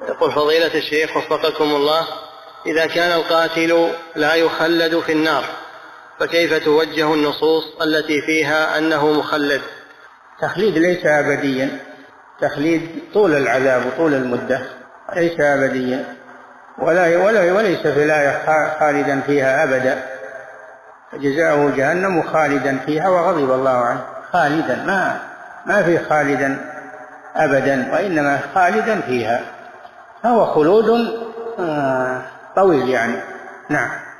يقول فضيلة الشيخ وفقكم الله، إذا كان القاتل لا يخلد في النار فكيف توجه النصوص التي فيها أنه مخلد؟ تخليد ليس أبديا، تخليد طول العذاب وطول المدة، ليس أبديا، وليس في الآية خالدا فيها أبدا، جزاؤه جهنم خالدا فيها وغضب الله عنه. خالدا ما في خالدا أبدا، وإنما خالدا فيها، فهو خلود طويل يعني. نعم.